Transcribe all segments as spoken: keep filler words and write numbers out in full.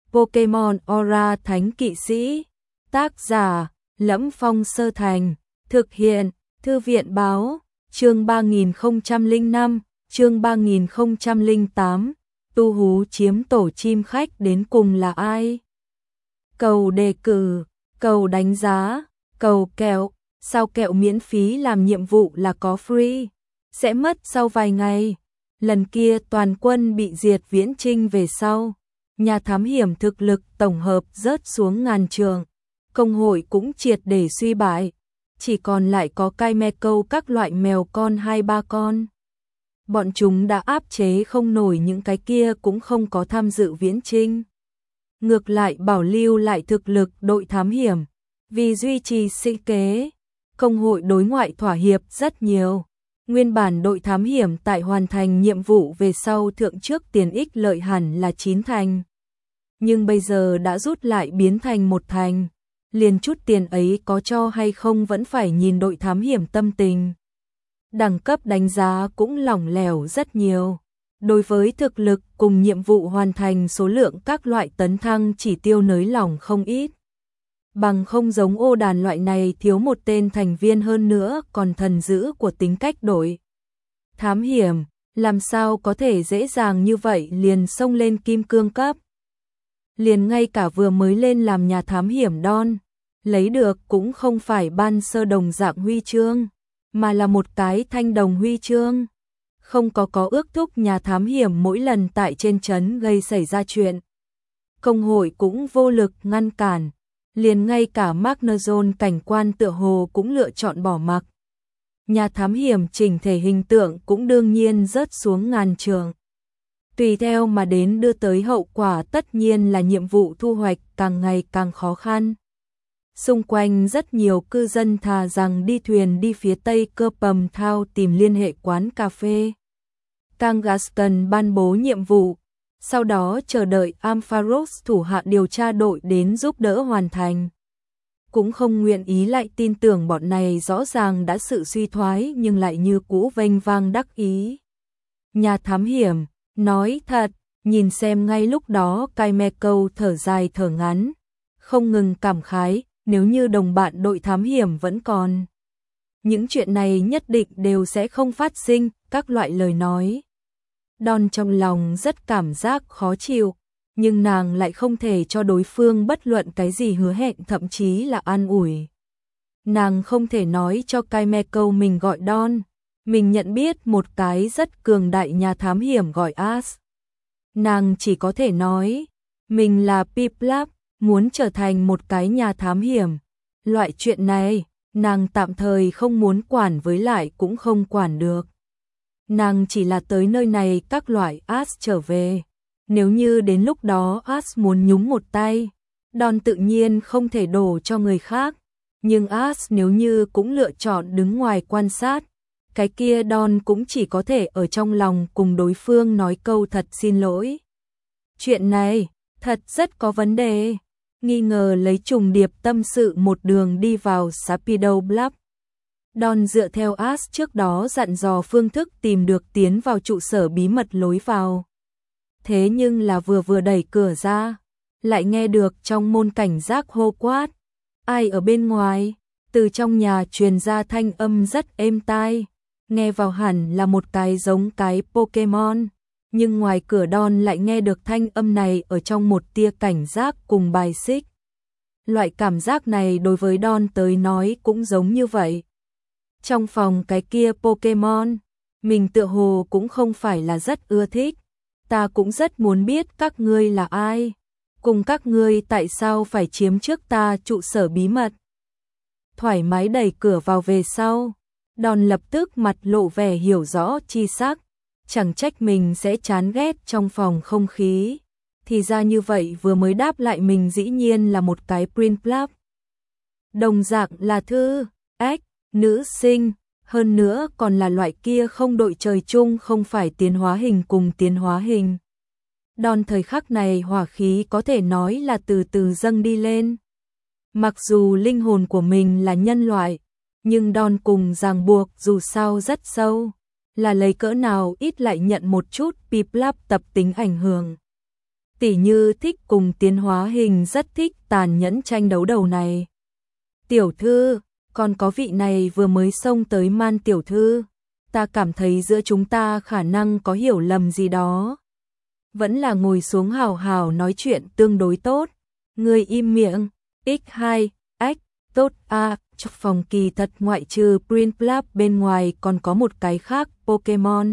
Pokemon Aura Thánh Kỵ Sĩ. Tác giả: Lẫm Phong Sơ Thành. Thực hiện: Thư viện báo. Chương ba nghìn không trăm lẻ năm, chương ba nghìn không trăm lẻ tám. Tu hú chiếm tổ chim khách đến cùng là ai? Cầu đề cử, cầu đánh giá, cầu kẹo. Sao kẹo miễn phí làm nhiệm vụ là có free? Sẽ mất sau vài ngày. Lần kia toàn quân bị diệt viễn chinh về sau, nhà thám hiểm thực lực tổng hợp rớt xuống ngàn trường, công hội cũng triệt để suy bại, chỉ còn lại có cai me câu các loại mèo con hai ba con. Bọn chúng đã áp chế không nổi những cái kia cũng không có tham dự viễn chinh. Ngược lại bảo lưu lại thực lực đội thám hiểm, vì duy trì sinh kế, công hội đối ngoại thỏa hiệp rất nhiều. Nguyên bản đội thám hiểm tại hoàn thành nhiệm vụ về sau thượng trước tiền ích lợi hẳn là chín thành. Nhưng bây giờ đã rút lại biến thành một thành. Liền chút tiền ấy có cho hay không vẫn phải nhìn đội thám hiểm tâm tình. Đẳng cấp đánh giá cũng lỏng lẻo rất nhiều. Đối với thực lực cùng nhiệm vụ hoàn thành số lượng các loại tấn thăng chỉ tiêu nới lỏng không ít. Bằng không giống ô đàn loại này thiếu một tên thành viên hơn nữa còn thần dữ của tính cách đội thám hiểm, làm sao có thể dễ dàng như vậy liền xông lên kim cương cấp. Liền ngay cả vừa mới lên làm nhà thám hiểm Don, lấy được cũng không phải ban sơ đồng dạng huy chương, mà là một cái thanh đồng huy chương. Không có có ước thúc nhà thám hiểm mỗi lần tại trên trấn gây xảy ra chuyện. Công hội cũng vô lực ngăn cản. Liền ngay cả Magnezone cảnh quan tựa hồ cũng lựa chọn bỏ mặc. Nhà thám hiểm chỉnh thể hình tượng cũng đương nhiên rớt xuống ngàn trường. Tùy theo mà đến đưa tới hậu quả tất nhiên là nhiệm vụ thu hoạch càng ngày càng khó khăn. Xung quanh rất nhiều cư dân thà rằng đi thuyền đi phía tây Cơ Pầm Thao tìm liên hệ quán cà phê. Kangaskhan ban bố nhiệm vụ. Sau đó chờ đợi Ampharos thủ hạ điều tra đội đến giúp đỡ hoàn thành. Cũng không nguyện ý lại tin tưởng bọn này rõ ràng đã sự suy thoái nhưng lại như cũ vênh vang đắc ý. Nhà thám hiểm, nói thật, nhìn xem ngay lúc đó cai me câu thở dài thở ngắn, không ngừng cảm khái, nếu như đồng bạn đội thám hiểm vẫn còn. Những chuyện này nhất định đều sẽ không phát sinh, các loại lời nói. Don trong lòng rất cảm giác khó chịu, nhưng nàng lại không thể cho đối phương bất luận cái gì hứa hẹn thậm chí là an ủi. Nàng không thể nói cho cai me câu mình gọi Don, mình nhận biết một cái rất cường đại nhà thám hiểm gọi Ash. Nàng chỉ có thể nói, mình là Piplap, muốn trở thành một cái nhà thám hiểm. Loại chuyện này, nàng tạm thời không muốn quản với lại cũng không quản được. Nàng chỉ là tới nơi này các loại Ash trở về. Nếu như đến lúc đó Ash muốn nhúng một tay, Don tự nhiên không thể đổ cho người khác. Nhưng Ash nếu như cũng lựa chọn đứng ngoài quan sát, cái kia Don cũng chỉ có thể ở trong lòng cùng đối phương nói câu thật xin lỗi. Chuyện này, thật rất có vấn đề. Nghi ngờ lấy trùng điệp tâm sự một đường đi vào Sapido Bluff. Don dựa theo Ash trước đó dặn dò phương thức tìm được tiến vào trụ sở bí mật lối vào. Thế nhưng là vừa vừa đẩy cửa ra, lại nghe được trong môn cảnh giác hô quát. Ai ở bên ngoài? Từ trong nhà truyền ra thanh âm rất êm tai, nghe vào hẳn là một cái giống cái Pokemon. Nhưng ngoài cửa Don lại nghe được thanh âm này ở trong một tia cảnh giác cùng bài xích. Loại cảm giác này đối với Don tới nói cũng giống như vậy. Trong phòng cái kia Pokemon, mình tựa hồ cũng không phải là rất ưa thích. Ta cũng rất muốn biết các ngươi là ai, cùng các ngươi tại sao phải chiếm trước ta trụ sở bí mật. Thoải mái đẩy cửa vào về sau, Don lập tức mặt lộ vẻ hiểu rõ chi sắc, chẳng trách mình sẽ chán ghét trong phòng không khí. Thì ra như vậy vừa mới đáp lại mình dĩ nhiên là một cái Prince. Đồng dạng là thư, ếch, nữ sinh, hơn nữa còn là loại kia không đội trời chung không phải tiến hóa hình cùng tiến hóa hình. Don thời khắc này hỏa khí có thể nói là từ từ dâng đi lên. Mặc dù linh hồn của mình là nhân loại, nhưng Don cùng ràng buộc dù sao rất sâu, là lấy cỡ nào ít lại nhận một chút Piplap tập tính ảnh hưởng. Tỉ như thích cùng tiến hóa hình rất thích tàn nhẫn tranh đấu đầu này. Tiểu thư, còn có vị này vừa mới xông tới Man tiểu thư, ta cảm thấy giữa chúng ta khả năng có hiểu lầm gì đó. Vẫn là ngồi xuống hào hào nói chuyện tương đối tốt. Ngươi im miệng. ích hai, ách, tốt a, trong phòng kỳ thật ngoại trừ Prinplup bên ngoài còn có một cái khác Pokemon.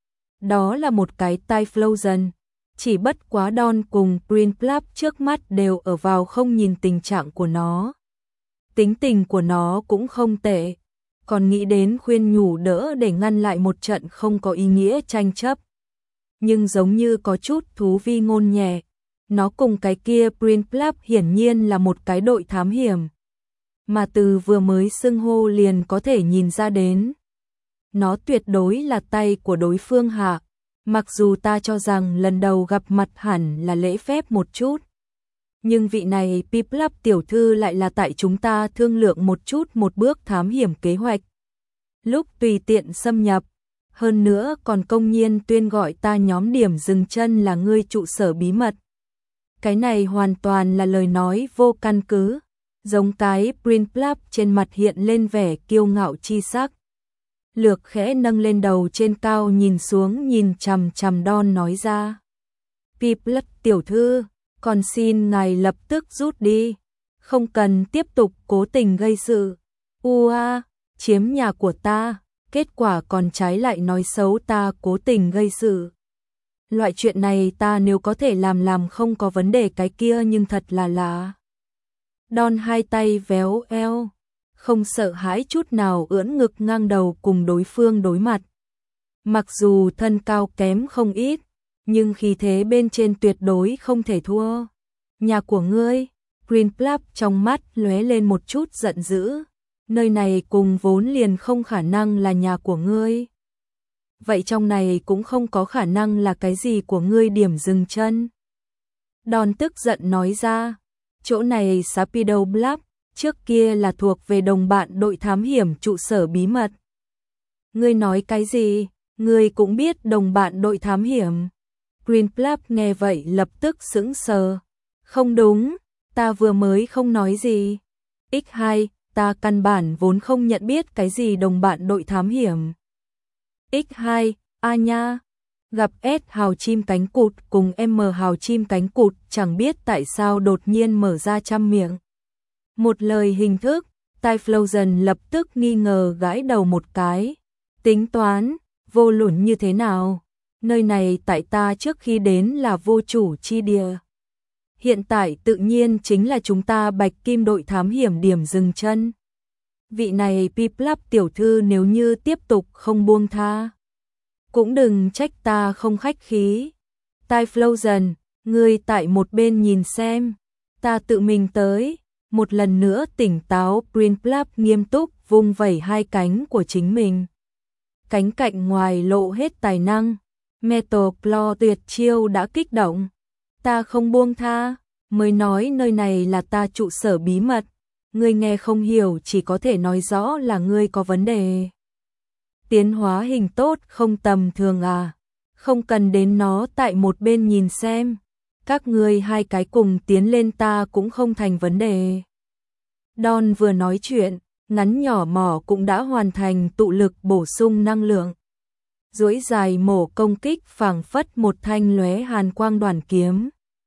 Đó là một cái Typhlosion. Chỉ bất quá Don cùng Prinplup trước mắt đều ở vào không nhìn tình trạng của nó. Tính tình của nó cũng không tệ, còn nghĩ đến khuyên nhủ đỡ để ngăn lại một trận không có ý nghĩa tranh chấp. Nhưng giống như có chút thú vi ngôn nhẹ, nó cùng cái kia Prinplup hiển nhiên là một cái đội thám hiểm. Mà từ vừa mới xưng hô liền có thể nhìn ra đến. Nó tuyệt đối là tay của đối phương hạ. Mặc dù ta cho rằng lần đầu gặp mặt hẳn là lễ phép một chút. Nhưng vị này Piplup tiểu thư lại là tại chúng ta thương lượng một chút một bước thám hiểm kế hoạch. Lúc tùy tiện xâm nhập, hơn nữa còn công nhiên tuyên gọi ta nhóm điểm dừng chân là ngươi trụ sở bí mật. Cái này hoàn toàn là lời nói vô căn cứ, giống cái Prinplup trên mặt hiện lên vẻ kiêu ngạo chi sắc. Lược khẽ nâng lên đầu trên cao nhìn xuống nhìn chằm chằm Don nói ra. Piplup tiểu thư, còn xin ngài lập tức rút đi, không cần tiếp tục cố tình gây sự. Ua, chiếm nhà của ta, kết quả còn trái lại nói xấu ta cố tình gây sự. Loại chuyện này ta nếu có thể làm làm không có vấn đề cái kia nhưng thật là lạ. Don hai tay véo eo, không sợ hãi chút nào ưỡn ngực ngang đầu cùng đối phương đối mặt. Mặc dù thân cao kém không ít, nhưng khí thế bên trên tuyệt đối không thể thua. Nhà của ngươi, Prinplup trong mắt lóe lên một chút giận dữ. Nơi này cùng vốn liền không khả năng là nhà của ngươi. Vậy trong này cũng không có khả năng là cái gì của ngươi điểm dừng chân. Don tức giận nói ra, chỗ này Sapido Bluff, trước kia là thuộc về đồng bạn đội thám hiểm trụ sở bí mật. Ngươi nói cái gì, ngươi cũng biết đồng bạn đội thám hiểm. Prinplup nghe vậy lập tức sững sờ. Không đúng, ta vừa mới không nói gì. ích hai, ta căn bản vốn không nhận biết cái gì đồng bạn đội thám hiểm. ích hai, a nha, gặp S hào chim cánh cụt cùng M hào chim cánh cụt chẳng biết tại sao đột nhiên mở ra trăm miệng. Một lời hình thức, Typhlosion lập tức nghi ngờ gãi đầu một cái. Tính toán, vô luận như thế nào? Nơi này tại ta trước khi đến là vô chủ chi địa. Hiện tại tự nhiên chính là chúng ta Bạch Kim đội thám hiểm điểm dừng chân. Vị này Piplup tiểu thư nếu như tiếp tục không buông tha, cũng đừng trách ta không khách khí. Typhlosion, ngươi tại một bên nhìn xem, ta tự mình tới. Một lần nữa tỉnh táo, Prinplup nghiêm túc vung vẩy hai cánh của chính mình. Cánh cạnh ngoài lộ hết tài năng. Metal Claw tuyệt chiêu đã kích động. Ta không buông tha, mới nói nơi này là ta trụ sở bí mật. Ngươi nghe không hiểu chỉ có thể nói rõ là ngươi có vấn đề. Tiến hóa hình tốt không tầm thường à? Không cần đến nó tại một bên nhìn xem. Các ngươi hai cái cùng tiến lên ta cũng không thành vấn đề. Don vừa nói chuyện, ngắn nhỏ mỏ cũng đã hoàn thành tụ lực bổ sung năng lượng. Duỗi dài mổ công kích phảng phất một thanh lóe hàn quang đoàn kiếm.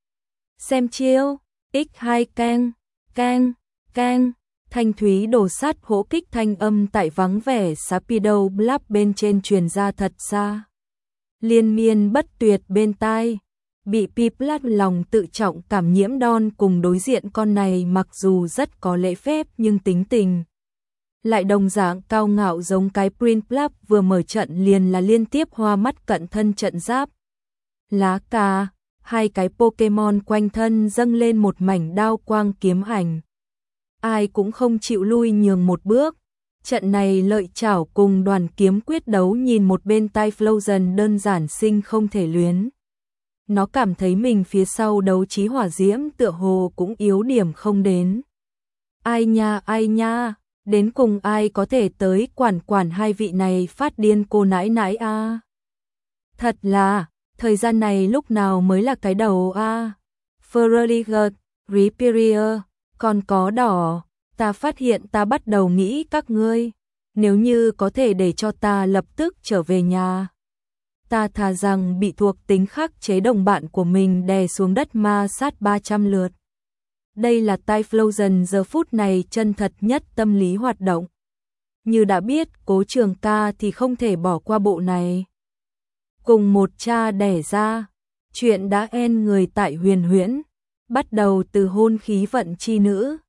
Xem chiêu, ích hai keng, keng, keng, thanh thúy đồ sắt hỗ kích thanh âm tại vắng vẻ Sapido Bluff bên trên truyền ra thật xa. Liên miên bất tuyệt bên tai, bị Piplup lòng tự trọng cảm nhiễm Don cùng đối diện con này mặc dù rất có lễ phép nhưng tính tình lại đồng dạng cao ngạo giống cái Prinplup vừa mở trận liền là liên tiếp hoa mắt cận thân trận giáp. Lá cà, hai cái Pokemon quanh thân dâng lên một mảnh đao quang kiếm ảnh. Ai cũng không chịu lui nhường một bước. Trận này lợi chảo cùng đoàn kiếm quyết đấu nhìn một bên Typhlosion đơn giản sinh không thể luyến. Nó cảm thấy mình phía sau đấu trí hỏa diễm tựa hồ cũng yếu điểm không đến. Ai nha ai nha, đến cùng ai có thể tới quản quản hai vị này phát điên cô nãi nãi a. Thật là, Thời gian này lúc nào mới là cái đầu a? À? Ferroliger, Riperier, còn có đỏ, ta phát hiện ta bắt đầu nghĩ các ngươi, nếu như có thể để cho ta lập tức trở về nhà. Ta thà rằng bị thuộc tính khắc chế đồng bạn của mình đè xuống đất ma sát ba trăm lượt. Đây là Typhlosion giờ phút này chân thật nhất tâm lý hoạt động. Như đã biết, Cố Trường Ca thì không thể bỏ qua bộ này. Cùng một cha đẻ ra, chuyện đã en người tại Huyền Huyễn, bắt đầu từ hôn khí vận chi nữ,